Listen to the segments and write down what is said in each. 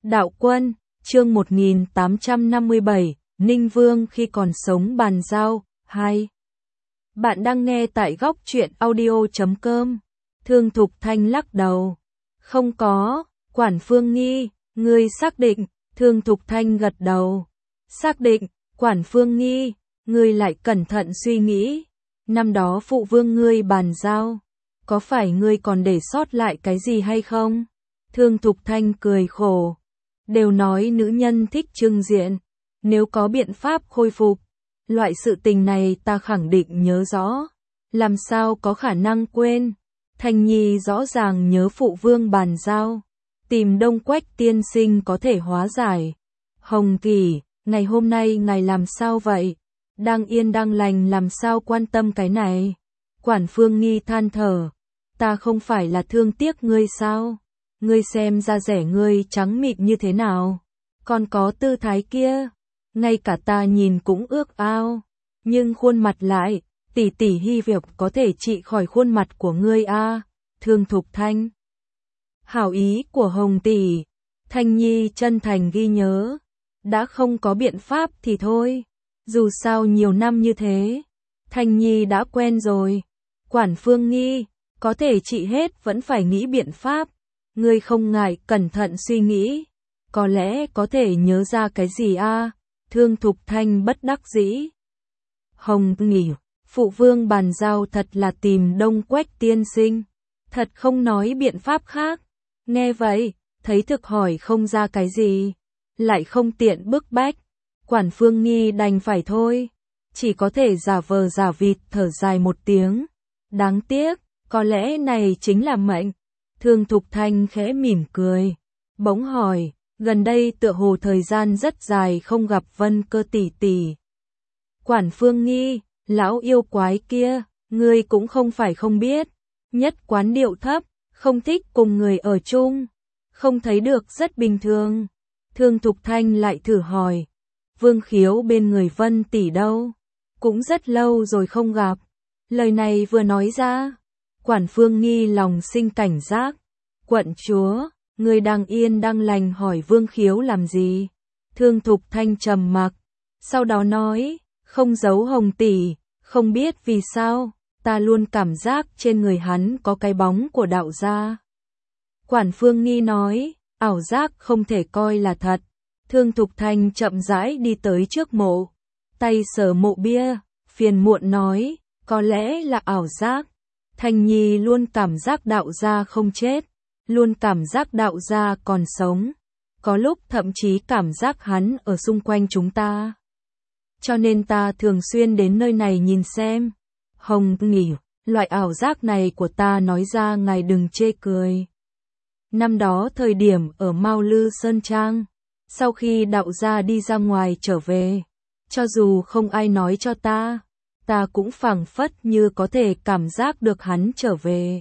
Đạo Quân, chương 1857, Ninh Vương khi còn sống bàn giao, 2. Bạn đang nghe tại góc truyện audio.com. Thương Thục Thanh lắc đầu. Không có, Quản Phương Nghi, ngươi xác định, Thương Thục Thanh gật đầu. Xác định, Quản Phương Nghi, ngươi lại cẩn thận suy nghĩ. Năm đó phụ vương ngươi bàn giao, có phải ngươi còn để sót lại cái gì hay không? Thương Thục Thanh cười khổ. Đều nói nữ nhân thích trưng diện, nếu có biện pháp khôi phục, loại sự tình này ta khẳng định nhớ rõ, làm sao có khả năng quên. Thanh Nhi rõ ràng nhớ phụ vương bàn giao, tìm Đông Quách tiên sinh có thể hóa giải. Hồng Kỳ, ngày hôm nay ngài làm sao vậy? Đang yên đang lành làm sao quan tâm cái này? Quản Phương Nghi than thở, ta không phải là thương tiếc ngươi sao? Ngươi xem da rẻ ngươi trắng mịn như thế nào, còn có tư thái kia, ngay cả ta nhìn cũng ước ao, nhưng khuôn mặt lại, tỷ tỷ hy vọng có thể trị khỏi khuôn mặt của ngươi a. Thương Thục Thanh. Hảo ý của Hồng tỷ, Thanh Nhi chân thành ghi nhớ, đã không có biện pháp thì thôi, dù sao nhiều năm như thế, Thanh Nhi đã quen rồi. Quản Phương Nghi, có thể trị hết vẫn phải nghĩ biện pháp. Ngươi không ngại cẩn thận suy nghĩ, có lẽ có thể nhớ ra cái gì a? Thương Thục Thanh bất đắc dĩ. Hồng Nghỉ, phụ vương bàn giao thật là tìm Đông Quách tiên sinh, thật không nói biện pháp khác. Nghe vậy, thấy thực hỏi không ra cái gì, lại không tiện bức bách. Quản Phương Nghi đành phải thôi, chỉ có thể giả vờ giả vịt thở dài một tiếng. Đáng tiếc, có lẽ này chính là mệnh. Thương Thục Thanh khẽ mỉm cười, bỗng hỏi, gần đây tựa hồ thời gian rất dài không gặp Vân Cơ tỷ tỷ. Quản Phương Nghi, lão yêu quái kia, ngươi cũng không phải không biết, nhất quán điệu thấp, không thích cùng người ở chung, không thấy được rất bình thường. Thương Thục Thanh lại thử hỏi, Vương Khiếu bên người Vân tỷ đâu? Cũng rất lâu rồi không gặp. Lời này vừa nói ra, Quản Phương Nghi lòng sinh cảnh giác. Quận chúa, người đang yên đang lành hỏi Vương Khiếu làm gì? Thương Thục Thanh trầm mặc, sau đó nói, không giấu Hồng tỷ, không biết vì sao, ta luôn cảm giác trên người hắn có cái bóng của đạo gia. Quản Phương Nghi nói, ảo giác không thể coi là thật. Thương Thục Thanh chậm rãi đi tới trước mộ, tay sờ mộ bia, phiền muộn nói, có lẽ là ảo giác. Thanh Nhi luôn cảm giác đạo gia không chết, luôn cảm giác đạo gia còn sống, có lúc thậm chí cảm giác hắn ở xung quanh chúng ta. Cho nên ta thường xuyên đến nơi này nhìn xem. Hồng Nghỉ, loại ảo giác này của ta nói ra ngài đừng chê cười. Năm đó thời điểm ở Mao Lư Sơn Trang, sau khi đạo gia đi ra ngoài trở về, cho dù không ai nói cho ta cũng phảng phất như có thể cảm giác được hắn trở về.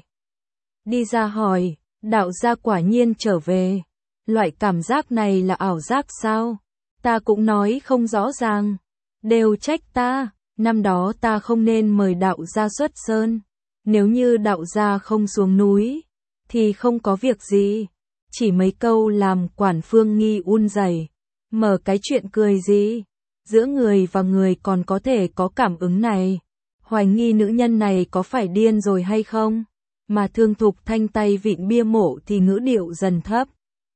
Đi ra hỏi, đạo gia quả nhiên trở về. Loại cảm giác này là ảo giác sao? Ta cũng nói không rõ ràng. Đều trách ta, năm đó ta không nên mời đạo gia xuất sơn. Nếu như đạo gia không xuống núi, thì không có việc gì. Chỉ mấy câu làm Quản Phương Nghi run rẩy. Mở cái chuyện cười gì? Giữa người và người còn có thể có cảm ứng này. Hoài nghi nữ nhân này có phải điên rồi hay không? Mà Thương Thục Thanh tay vịn bia mộ thì ngữ điệu dần thấp.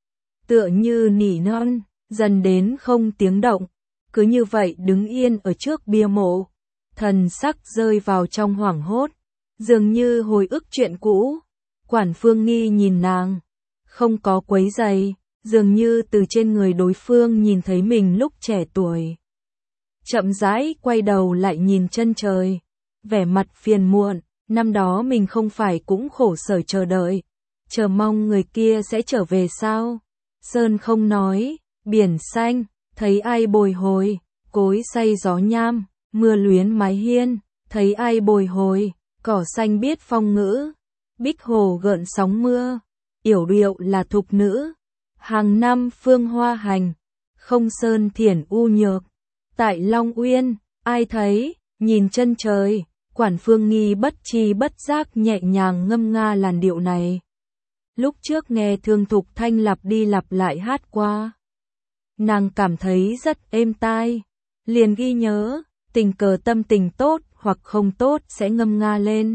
Tựa như nỉ non, dần đến không tiếng động. Cứ như vậy đứng yên ở trước bia mộ. Thần sắc rơi vào trong hoảng hốt. Dường như hồi ức chuyện cũ. Quản Phương Nghi nhìn nàng. Không có quấy giày. Dường như từ trên người đối phương nhìn thấy mình lúc trẻ tuổi. Chậm rãi quay đầu lại nhìn chân trời. Vẻ mặt phiền muộn, năm đó mình không phải cũng khổ sở chờ đợi, chờ mong người kia sẽ trở về sao? Sơn không nói, biển xanh, thấy ai bồi hồi, cối xay gió nham, mưa luyến mái hiên, thấy ai bồi hồi, cỏ xanh biết phong ngữ, bích hồ gợn sóng mưa, yểu điệu là thục nữ, hàng năm phương hoa hành, không sơn thiển u nhược, tại Long Uyên, ai thấy, nhìn chân trời. Quản Phương Nghi bất tri bất giác nhẹ nhàng ngâm nga làn điệu này. Lúc trước nghe Thương Thục Thanh lặp đi lặp lại hát qua, nàng cảm thấy rất êm tai, liền ghi nhớ, tình cờ tâm tình tốt hoặc không tốt sẽ ngâm nga lên.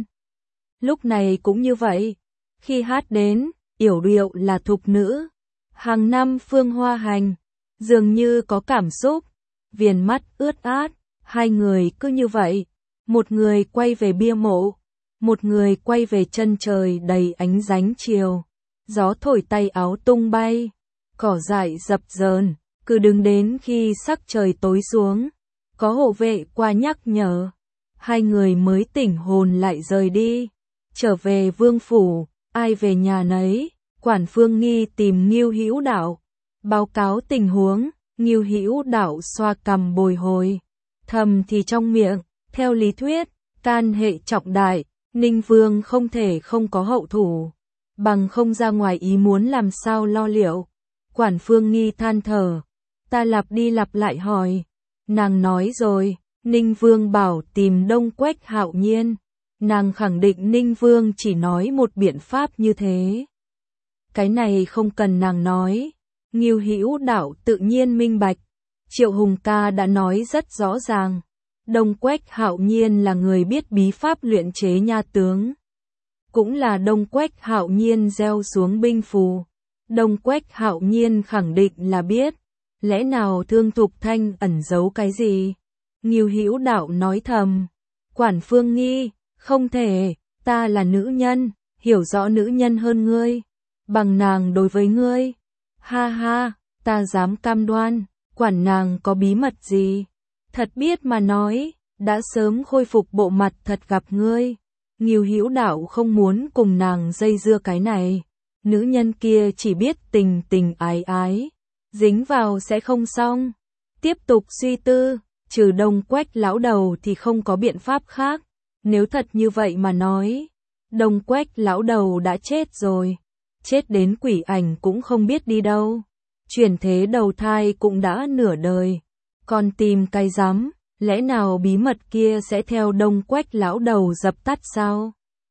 Lúc này cũng như vậy, khi hát đến, yểu điệu là thục nữ, hàng năm phương hoa hành, dường như có cảm xúc, viền mắt ướt át, hai người cứ như vậy, một người quay về bia mộ, một người quay về chân trời đầy ánh ránh chiều, gió thổi tay áo tung bay, cỏ dại dập dờn, cứ đứng đến khi sắc trời tối xuống, có hộ vệ qua nhắc nhở, hai người mới tỉnh hồn lại rời đi, trở về vương phủ, ai về nhà nấy. Quản Phương Nghi tìm Ngưu Hữu Đạo, báo cáo tình huống, Ngưu Hữu Đạo xoa cằm bồi hồi, thầm thì trong miệng, theo lý thuyết, can hệ trọng đại, Ninh Vương không thể không có hậu thủ, bằng không ra ngoài ý muốn làm sao lo liệu. Quản Phương Nghi than thở, ta lặp đi lặp lại hỏi, nàng nói rồi, Ninh Vương bảo tìm Đông Quách Hạo Nhiên, nàng khẳng định Ninh Vương chỉ nói một biện pháp như thế. Cái này không cần nàng nói, Ngưu Hữu Đạo tự nhiên minh bạch, Triệu Hùng ca đã nói rất rõ ràng, Đông Quách Hạo Nhiên là người biết bí pháp luyện chế nha tướng, cũng là Đông Quách Hạo Nhiên gieo xuống binh phù, Đông Quách Hạo Nhiên khẳng định là biết, lẽ nào Thương Thục Thanh ẩn giấu cái gì? Ngưu Hữu Đạo nói thầm, Quản Phương Nghi, không thể, ta là nữ nhân, hiểu rõ nữ nhân hơn ngươi. Bằng nàng đối với ngươi, ha ha, ta dám cam đoan, quản nàng có bí mật gì, thật biết mà nói, đã sớm khôi phục bộ mặt thật gặp ngươi. Ngưu Hữu Đạo không muốn cùng nàng dây dưa cái này, nữ nhân kia chỉ biết tình tình ái ái, dính vào sẽ không xong. Tiếp tục suy tư, trừ Đông Quách lão đầu thì không có biện pháp khác, nếu thật như vậy mà nói, Đông Quách lão đầu đã chết rồi. Chết đến quỷ ảnh cũng không biết đi đâu, chuyển thế đầu thai cũng đã nửa đời, còn tìm cái rắm, lẽ nào bí mật kia sẽ theo Đông Quách lão đầu dập tắt sao?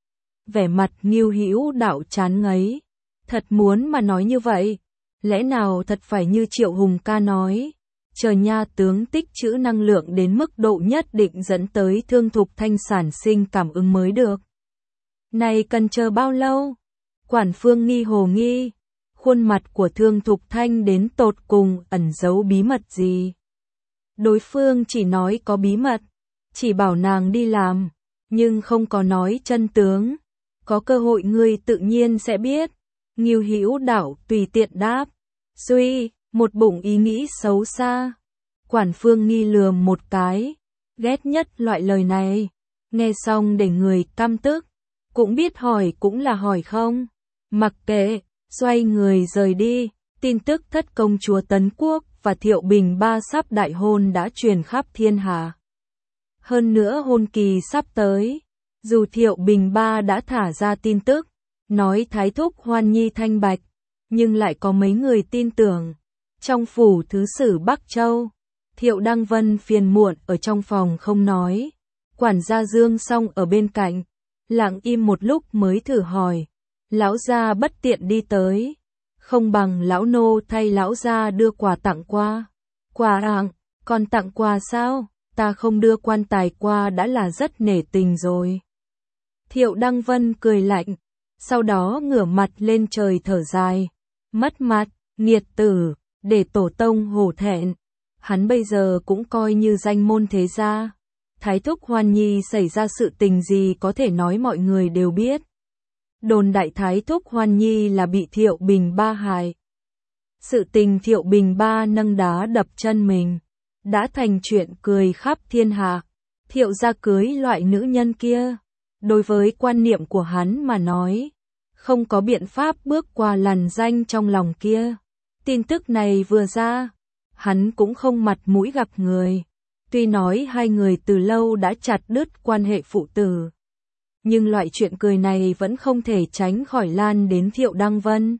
Vẻ mặt Ngưu Hữu Đạo chán ngấy, thật muốn mà nói như vậy, lẽ nào thật phải như Triệu Hùng ca nói, chờ nha tướng tích trữ năng lượng đến mức độ nhất định dẫn tới Thương Thục Thanh sản sinh cảm ứng mới được. Này cần chờ bao lâu? Quản Phương Nghi hồ nghi, khuôn mặt của Thương Thục Thanh đến tột cùng ẩn giấu bí mật gì. Đối phương chỉ nói có bí mật, chỉ bảo nàng đi làm, nhưng không có nói chân tướng. Có cơ hội ngươi tự nhiên sẽ biết. Ngưu Hữu Đạo tùy tiện đáp, suy, một bụng ý nghĩ xấu xa. Quản Phương Nghi lườm một cái, ghét nhất loại lời này, nghe xong để người căm tức, cũng biết hỏi cũng là hỏi không. Mặc kệ, xoay người rời đi, tin tức thất công chúa Tấn Quốc và Thiệu Bình Ba sắp đại hôn đã truyền khắp thiên hạ. Hơn nữa hôn kỳ sắp tới, dù Thiệu Bình Ba đã thả ra tin tức, nói Thái Thúc hoan nhi thanh bạch, nhưng lại có mấy người tin tưởng. Trong phủ thứ sử Bắc Châu, Thiệu Đăng Vân phiền muộn ở trong phòng không nói, quản gia Dương Song ở bên cạnh, lặng im một lúc mới thử hỏi. Lão gia bất tiện đi tới, không bằng lão nô thay lão gia đưa quà tặng qua. Quà tặng, còn tặng quà sao? Ta không đưa quan tài qua đã là rất nể tình rồi. Thiệu Đăng Vân cười lạnh, sau đó ngửa mặt lên trời thở dài, mất mặt, nghiệt tử, để tổ tông hổ thẹn. Hắn bây giờ cũng coi như danh môn thế gia. Thái Thúc Hoan Nhi xảy ra sự tình gì có thể nói mọi người đều biết. Đồn đại Thái Thúc Hoan Nhi là bị Thiệu Bình Ba hại. Sự tình Thiệu Bình Ba nâng đá đập chân mình, đã thành chuyện cười khắp thiên hạ. Thiệu gia cưới loại nữ nhân kia, đối với quan niệm của hắn mà nói, không có biện pháp bước qua lằn ranh trong lòng kia. Tin tức này vừa ra, hắn cũng không mặt mũi gặp người. Tuy nói hai người từ lâu đã chặt đứt quan hệ phụ tử, nhưng loại chuyện cười này vẫn không thể tránh khỏi lan đến Thiệu Đăng Vân.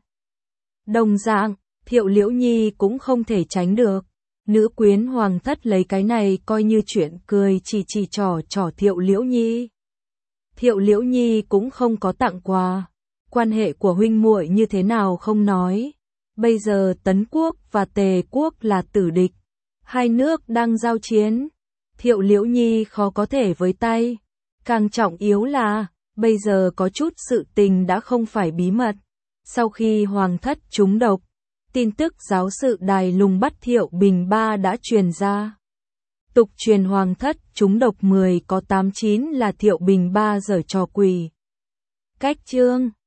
Đồng dạng, Thiệu Liễu Nhi cũng không thể tránh được. Nữ quyến hoàng thất lấy cái này coi như chuyện cười chỉ trò Thiệu Liễu Nhi. Thiệu Liễu Nhi cũng không có tặng quà. quan hệ của huynh muội như thế nào không nói. Bây giờ Tấn quốc và Tề quốc là tử địch. Hai nước đang giao chiến. Thiệu Liễu Nhi khó có thể với tay. Càng trọng yếu là, bây giờ có chút sự tình đã không phải bí mật. Sau khi hoàng thất trúng độc, tin tức giáo sự Đài Lùng bắt Thiệu Bình Ba đã truyền ra. Tục truyền hoàng thất trúng độc 10 có 8-9 là Thiệu Bình Ba giở trò quỷ. Cách chương